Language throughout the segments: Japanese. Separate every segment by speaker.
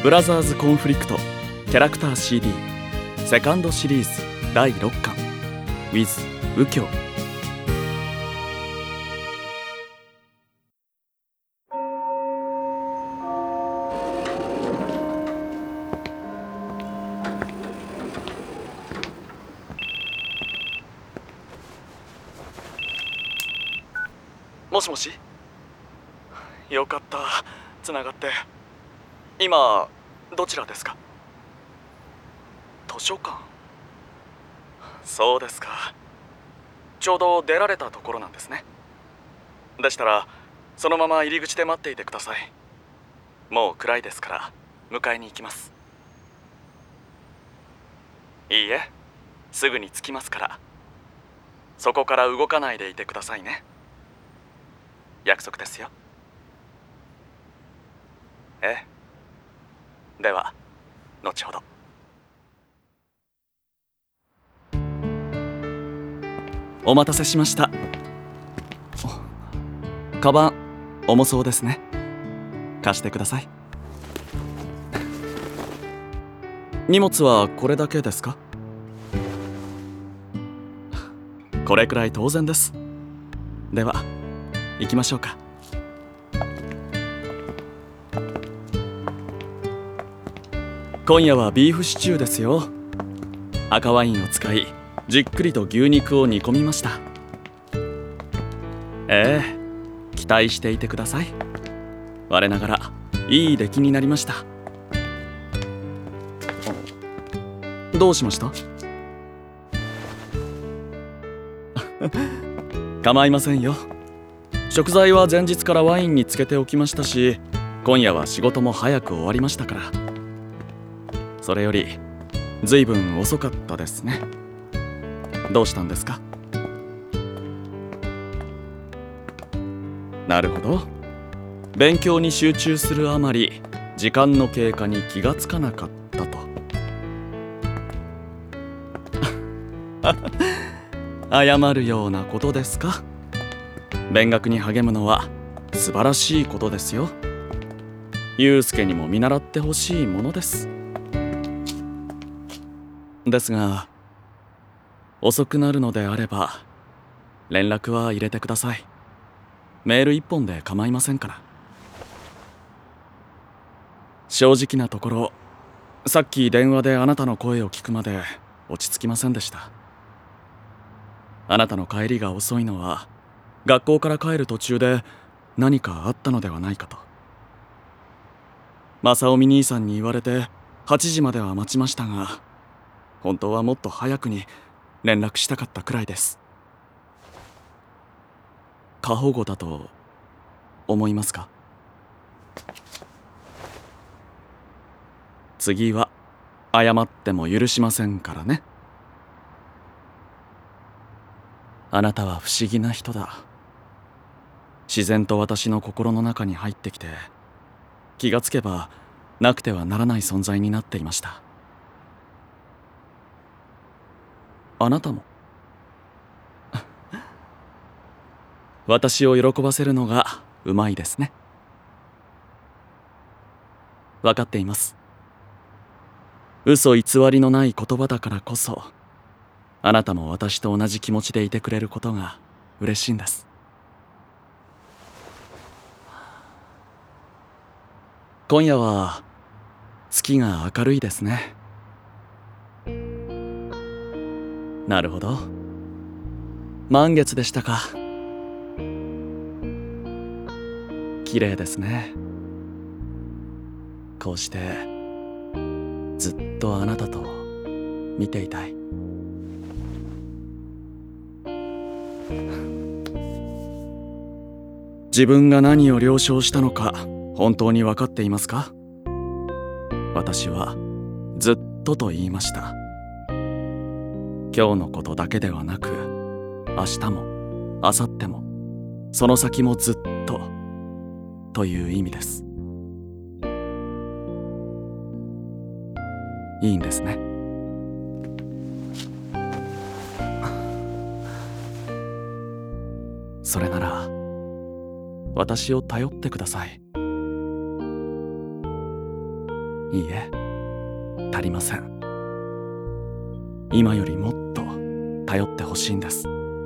Speaker 1: ブラザーズコンフリクトキャラクター CD セカンドシリーズ第6巻 with 右京。もしもし。よかった、つながって。今どちらですか？図書館。そうですか。ちょうど出られたところなんですね。でしたらそのまま入り口で待っていてください。もう暗いですから迎えに行きます。いいえ、すぐに着きますから。そこから動かないでいてくださいね。約束ですよ。ええ。では後ほど。お待たせしました。カバン重そうですね。貸してください。荷物はこれだけですか？これくらい当然です。では行きましょうか。今夜はビーフシチューですよ。赤ワインを使いじっくりと牛肉を煮込みました。ええ、期待していてください。我ながらいい出来になりました。どうしました？構いませんよ。食材は前日からワインにつけておきましたし、今夜は仕事も早く終わりましたから。それよりずいぶん遅かったですね。どうしたんですか？なるほど。勉強に集中するあまり時間の経過に気がつかなかったと。謝るようなことですか？勉学に励むのは素晴らしいことですよ。祐介にも見習ってほしいものです。ですが遅くなるのであれば連絡は入れてください。メール一本で構いませんから。正直なところ、さっき電話であなたの声を聞くまで落ち着きませんでした。あなたの帰りが遅いのは学校から帰る途中で何かあったのではないかと。正臣兄さんに言われて8時までは待ちましたが、本当はもっと早くに連絡したかったくらいです。過保護だと思いますか？次は謝っても許しませんからね。あなたは不思議な人だ。自然と私の心の中に入ってきて、気がつけばなくてはならない存在になっていました。あなたも私を喜ばせるのがうまいですね。分かっています。嘘偽りのない言葉だからこそ、あなたも私と同じ気持ちでいてくれることが嬉しいんです。今夜は月が明るいですね。なるほど、満月でしたか。綺麗ですね。こうしてずっとあなたと見ていたい。自分が何を了承したのか本当に分かっていますか？私はずっとと言いました。今日のことだけではなく、明日も明後日もその先もずっとという意味です。いいんですね。それなら私を頼ってください。 いいえ、足りません。今よりもっと頼ってほしいんです。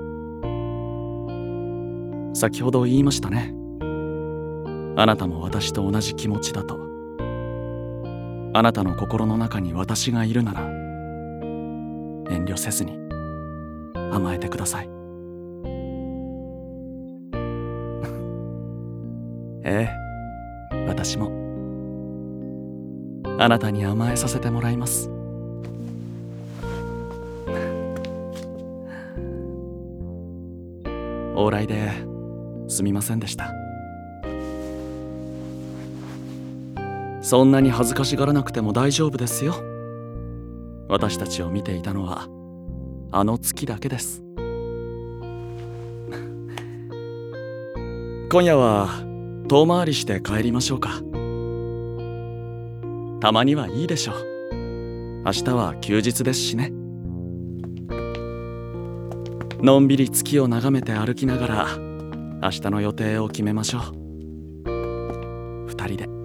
Speaker 1: 先ほど言いましたね。あなたも私と同じ気持ちだと。あなたの心の中に私がいるなら、遠慮せずに甘えてください。ええ、私もあなたに甘えさせてもらいます。往来ですみませんでした。そんなに恥ずかしがらなくても大丈夫ですよ。私たちを見ていたのはあの月だけです。今夜は遠回りして帰りましょうか。たまにはいいでしょう。明日は休日ですしね。のんびり月を眺めて歩きながら明日の予定を決めましょう。二人で。